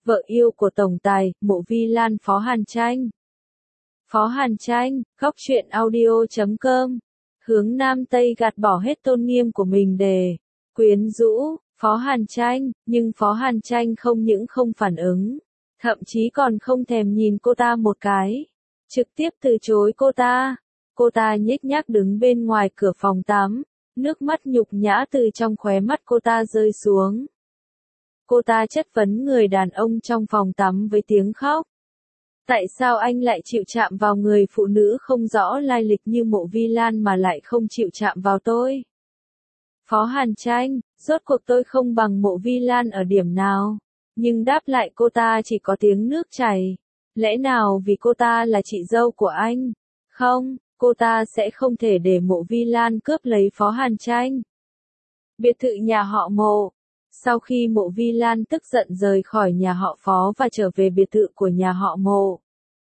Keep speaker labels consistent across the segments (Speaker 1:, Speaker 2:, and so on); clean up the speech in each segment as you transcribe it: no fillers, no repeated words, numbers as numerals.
Speaker 1: vợ yêu của tổng tài, Mộ Vi Lan Phó Hàn Tranh. Phó Hàn Tranh, góc truyện audio.com. Hướng Nam Tây gạt bỏ hết tôn nghiêm của mình để quyến rũ Phó Hàn Tranh, nhưng Phó Hàn Tranh không những không phản ứng, thậm chí còn không thèm nhìn cô ta một cái, trực tiếp từ chối cô ta. Cô ta nhếch nhác đứng bên ngoài cửa phòng tắm, nước mắt nhục nhã từ trong khóe mắt cô ta rơi xuống. Cô ta chất vấn người đàn ông trong phòng tắm với tiếng khóc. Tại sao anh lại chịu chạm vào người phụ nữ không rõ lai lịch như Mộ Vi Lan mà lại không chịu chạm vào tôi? Phó Hàn Tranh, rốt cuộc tôi không bằng Mộ Vi Lan ở điểm nào? Nhưng đáp lại cô ta chỉ có tiếng nước chảy. Lẽ nào vì cô ta là chị dâu của anh? Không, cô ta sẽ không thể để Mộ Vi Lan cướp lấy Phó Hàn Tranh. Biệt thự nhà họ Mộ. Sau khi Mộ Vi Lan tức giận rời khỏi nhà họ Phó và trở về biệt thự của nhà họ Mộ,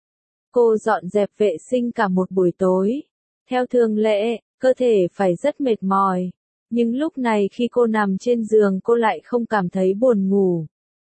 Speaker 1: cô dọn dẹp vệ sinh cả một buổi tối. Theo thường lệ, cơ thể phải rất mệt mỏi. Nhưng lúc này khi cô nằm trên giường cô lại không cảm thấy buồn ngủ.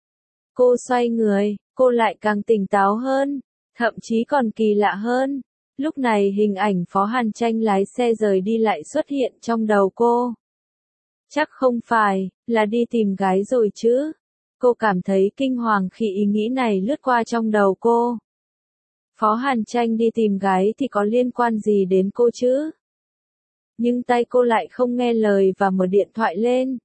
Speaker 1: Cô xoay người, cô lại càng tỉnh táo hơn, thậm chí còn kỳ lạ hơn. Lúc này hình ảnh Phó Hàn Tranh lái xe rời đi lại xuất hiện trong đầu cô. Chắc không phải là đi tìm gái rồi chứ? Cô cảm thấy kinh hoàng khi ý nghĩ này lướt qua trong đầu cô. Phó Hàn Tranh đi tìm gái thì có liên quan gì đến cô chứ? Nhưng tay cô lại không nghe lời và mở điện thoại lên.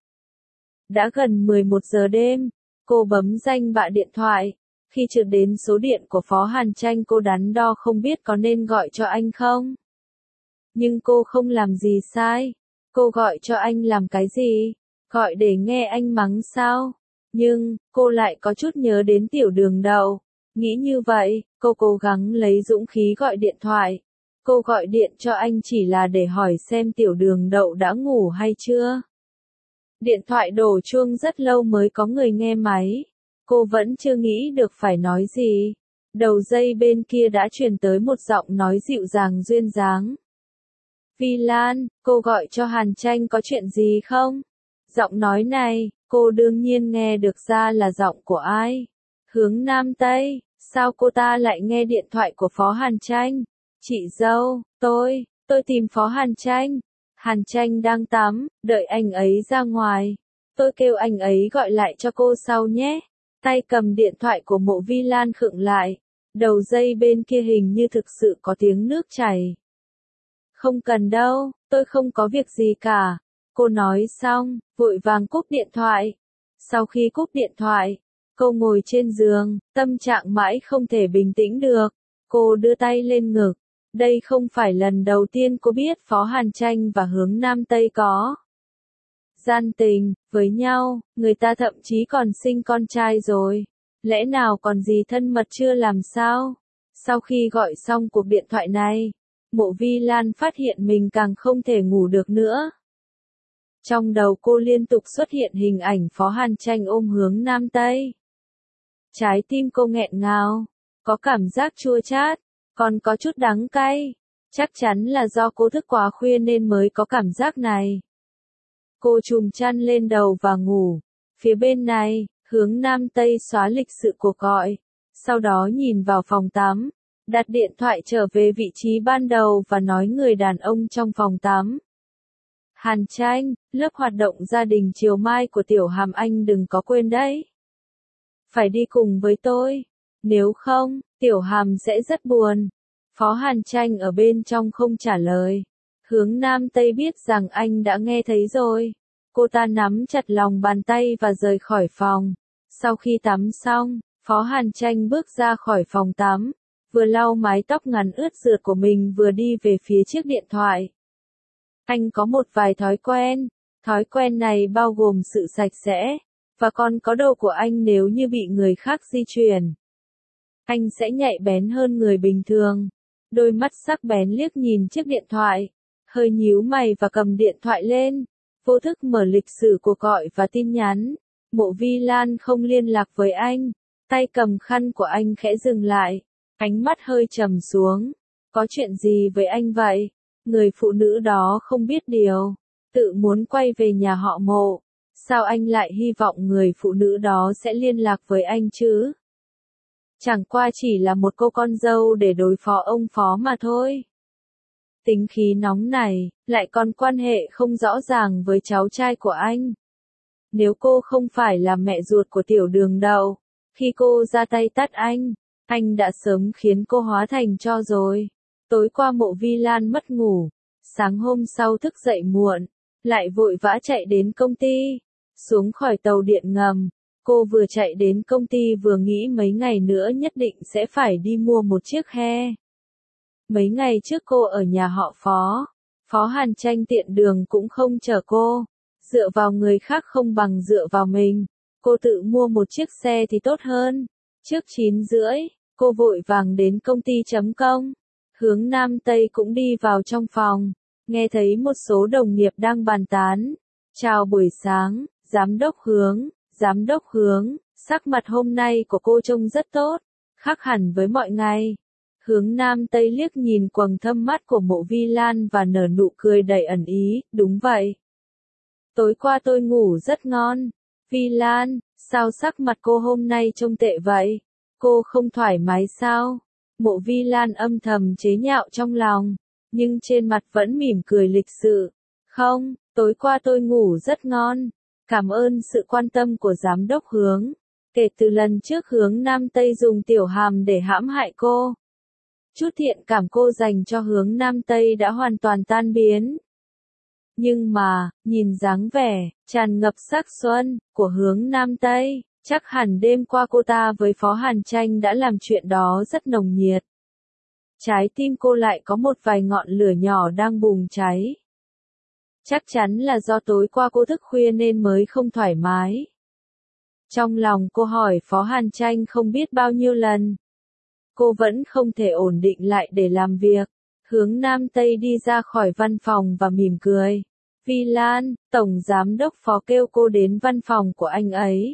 Speaker 1: Đã gần 11 giờ đêm, cô bấm danh bạ điện thoại. Khi trượt đến số điện của Phó Hàn Tranh cô đắn đo không biết có nên gọi cho anh không. Nhưng cô không làm gì sai. Cô gọi cho anh làm cái gì? Gọi để nghe anh mắng sao? Nhưng, cô lại có chút nhớ đến Tiểu Đường Đậu. Nghĩ như vậy, cô cố gắng lấy dũng khí gọi điện thoại. Cô gọi điện cho anh chỉ là để hỏi xem Tiểu Đường Đậu đã ngủ hay chưa. Điện thoại đổ chuông rất lâu mới có người nghe máy. Cô vẫn chưa nghĩ được phải nói gì. Đầu dây bên kia đã truyền tới một giọng nói dịu dàng duyên dáng. Vi Lan, cô gọi cho Hàn Tranh có chuyện gì không? Giọng nói này, cô đương nhiên nghe được ra là giọng của ai? Hướng Nam Tây, sao cô ta lại nghe điện thoại của Phó Hàn Tranh? Chị dâu, tôi tìm Phó Hàn Tranh. Hàn Tranh đang tắm, đợi anh ấy ra ngoài. Tôi kêu anh ấy gọi lại cho cô sau nhé. Tay cầm điện thoại của Mộ Vi Lan khựng lại. Đầu dây bên kia hình như thực sự có tiếng nước chảy. Không cần đâu, tôi không có việc gì cả. Cô nói xong, vội vàng cúp điện thoại. Sau khi cúp điện thoại, cô ngồi trên giường, tâm trạng mãi không thể bình tĩnh được. Cô đưa tay lên ngực. Đây không phải lần đầu tiên cô biết Phó Hàn Tranh và Hướng Nam Tây có gian tình với nhau, người ta thậm chí còn sinh con trai rồi. Lẽ nào còn gì thân mật chưa làm sao? Sau khi gọi xong cuộc điện thoại này, Mộ Vi Lan phát hiện mình càng không thể ngủ được nữa. Trong đầu cô liên tục xuất hiện hình ảnh Phó Hàn Tranh ôm Hướng Nam Tây. Trái tim cô nghẹn ngào, có cảm giác chua chát, còn có chút đắng cay. Chắc chắn là do cô thức quá khuya nên mới có cảm giác này. Cô trùm chăn lên đầu và ngủ. Phía bên này, Hướng Nam Tây xóa lịch sự cuộc gọi. Sau đó nhìn vào phòng tắm, đặt điện thoại trở về vị trí ban đầu và nói người đàn ông trong phòng tắm. Hàn Tranh, lớp hoạt động gia đình chiều mai của Tiểu Hàm anh đừng có quên đấy. Phải đi cùng với tôi. Nếu không, Tiểu Hàm sẽ rất buồn. Phó Hàn Tranh ở bên trong không trả lời. Hướng Nam Tây biết rằng anh đã nghe thấy rồi. Cô ta nắm chặt lòng bàn tay và rời khỏi phòng. Sau khi tắm xong, Phó Hàn Tranh bước ra khỏi phòng tắm, vừa lau mái tóc ngắn ướt rượt của mình vừa đi về phía chiếc điện thoại. Anh có một vài thói quen này bao gồm sự sạch sẽ, và còn có đầu của anh nếu như bị người khác di chuyển. Anh sẽ nhạy bén hơn người bình thường. Đôi mắt sắc bén liếc nhìn chiếc điện thoại, hơi nhíu mày và cầm điện thoại lên, vô thức mở lịch sử cuộc gọi và tin nhắn. Mộ Vi Lan không liên lạc với anh, tay cầm khăn của anh khẽ dừng lại, ánh mắt hơi trầm xuống. Có chuyện gì với anh vậy? Người phụ nữ đó không biết điều, tự muốn quay về nhà họ Mộ. Sao anh lại hy vọng người phụ nữ đó sẽ liên lạc với anh chứ? Chẳng qua chỉ là một cô con dâu để đối phó ông Phó mà thôi. Tính khí nóng này, lại còn quan hệ không rõ ràng với cháu trai của anh. Nếu cô không phải là mẹ ruột của Tiểu Đường Đậu, khi cô ra tay tát anh đã sớm khiến cô hóa thành tro rồi. Tối qua Mộ Vi Lan mất ngủ, sáng hôm sau thức dậy muộn, lại vội vã chạy đến công ty. Xuống khỏi tàu điện ngầm, cô vừa chạy đến công ty vừa nghĩ mấy ngày nữa nhất định sẽ phải đi mua một chiếc he. Mấy ngày trước cô ở nhà họ Phó, Phó Hàn Tranh tiện đường cũng không chở cô. Dựa vào người khác không bằng dựa vào mình. Cô tự mua một chiếc xe thì tốt hơn. Trước 9:30, cô vội vàng đến công ty chấm công. Hướng Nam Tây cũng đi vào trong phòng. Nghe thấy một số đồng nghiệp đang bàn tán. Chào buổi sáng, giám đốc Hướng, sắc mặt hôm nay của cô trông rất tốt, khác hẳn với mọi ngày. Hướng Nam Tây liếc nhìn quầng thâm mắt của Mộ Vi Lan và nở nụ cười đầy ẩn ý, đúng vậy. Tối qua tôi ngủ rất ngon. Vi Lan, sao sắc mặt cô hôm nay trông tệ vậy? Cô không thoải mái sao? Mộ Vi Lan âm thầm chế nhạo trong lòng, nhưng trên mặt vẫn mỉm cười lịch sự. Không, tối qua tôi ngủ rất ngon. Cảm ơn sự quan tâm của giám đốc Hướng. Kể từ lần trước Hướng Nam Tây dùng tiểu hàm để hãm hại cô, chút thiện cảm cô dành cho Hướng Nam Tây đã hoàn toàn tan biến. Nhưng mà, nhìn dáng vẻ, tràn ngập sắc xuân, của Hướng Nam Tây, chắc hẳn đêm qua cô ta với Phó Hàn Tranh đã làm chuyện đó rất nồng nhiệt. Trái tim cô lại có một vài ngọn lửa nhỏ đang bùng cháy. Chắc chắn là do tối qua cô thức khuya nên mới không thoải mái. Trong lòng cô hỏi Phó Hàn Tranh không biết bao nhiêu lần. Cô vẫn không thể ổn định lại để làm việc. Hướng Nam Tây đi ra khỏi văn phòng và mỉm cười. Vi Lan, Tổng Giám đốc Phó kêu cô đến văn phòng của anh ấy.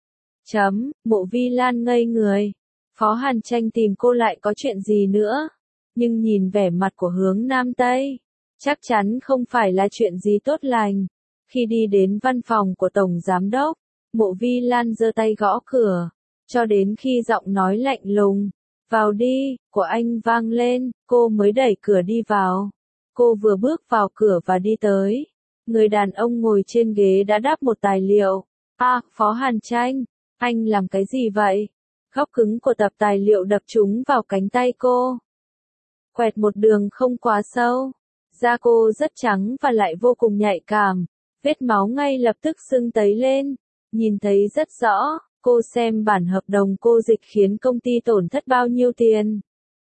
Speaker 1: Mộ Vi Lan ngây người. Phó Hàn Tranh tìm cô lại có chuyện gì nữa? Nhưng nhìn vẻ mặt của Hướng Nam Tây, chắc chắn không phải là chuyện gì tốt lành. Khi đi đến văn phòng của Tổng Giám đốc, Mộ Vi Lan giơ tay gõ cửa, cho đến khi giọng nói lạnh lùng, vào đi, của anh vang lên, cô mới đẩy cửa đi vào. Cô vừa bước vào cửa và đi tới. Người đàn ông ngồi trên ghế đã đáp một tài liệu. Phó Hàn Tranh, anh làm cái gì vậy? Góc cứng của tập tài liệu đập trúng vào cánh tay cô. Quẹt một đường không quá sâu. Da cô rất trắng và lại vô cùng nhạy cảm. Vết máu ngay lập tức sưng tấy lên. Nhìn thấy rất rõ, cô xem bản hợp đồng cô dịch khiến công ty tổn thất bao nhiêu tiền.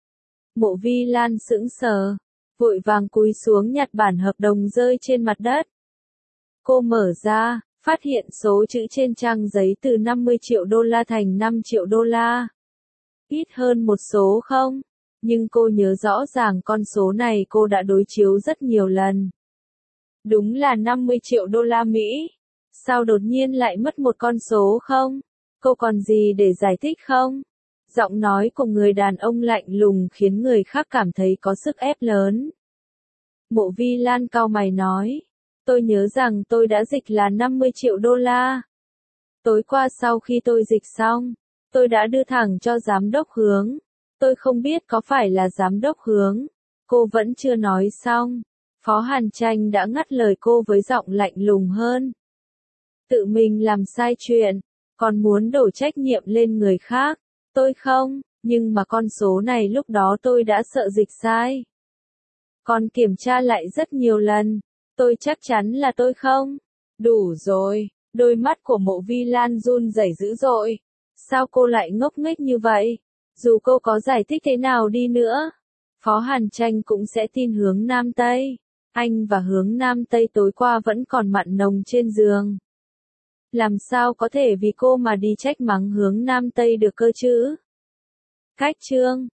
Speaker 1: Mộ Vi Lan sững sờ, vội vàng cúi xuống nhặt bản hợp đồng rơi trên mặt đất. Cô mở ra, phát hiện số chữ trên trang giấy từ 50 triệu đô la thành 5 triệu đô la. Ít hơn một số không? Nhưng cô nhớ rõ ràng con số này cô đã đối chiếu rất nhiều lần. Đúng là 50 triệu đô la Mỹ. Sao đột nhiên lại mất một con số không? Cô còn gì để giải thích không? Giọng nói của người đàn ông lạnh lùng khiến người khác cảm thấy có sức ép lớn. Mộ Vi Lan cau mày nói. Tôi nhớ rằng tôi đã dịch là 50 triệu đô la. Tối qua sau khi tôi dịch xong, tôi đã đưa thẳng cho giám đốc Hướng. Tôi không biết có phải là giám đốc Hướng. Cô vẫn chưa nói xong. Phó Hàn Tranh đã ngắt lời cô với giọng lạnh lùng hơn. Tự mình làm sai chuyện, còn muốn đổ trách nhiệm lên người khác. Tôi không, nhưng mà con số này lúc đó tôi đã sợ dịch sai. Còn kiểm tra lại rất nhiều lần. Tôi chắc chắn là tôi không. Đủ rồi, đôi mắt của Mộ Vi Lan run rẩy dữ dội. Sao cô lại ngốc nghếch như vậy? Dù cô có giải thích thế nào đi nữa, Phó Hàn Tranh cũng sẽ tin Hướng Nam Tây. Anh và Hướng Nam Tây tối qua vẫn còn mặn nồng trên giường. Làm sao có thể vì cô mà đi trách mắng Hướng Nam Tây được cơ chứ? Cách chương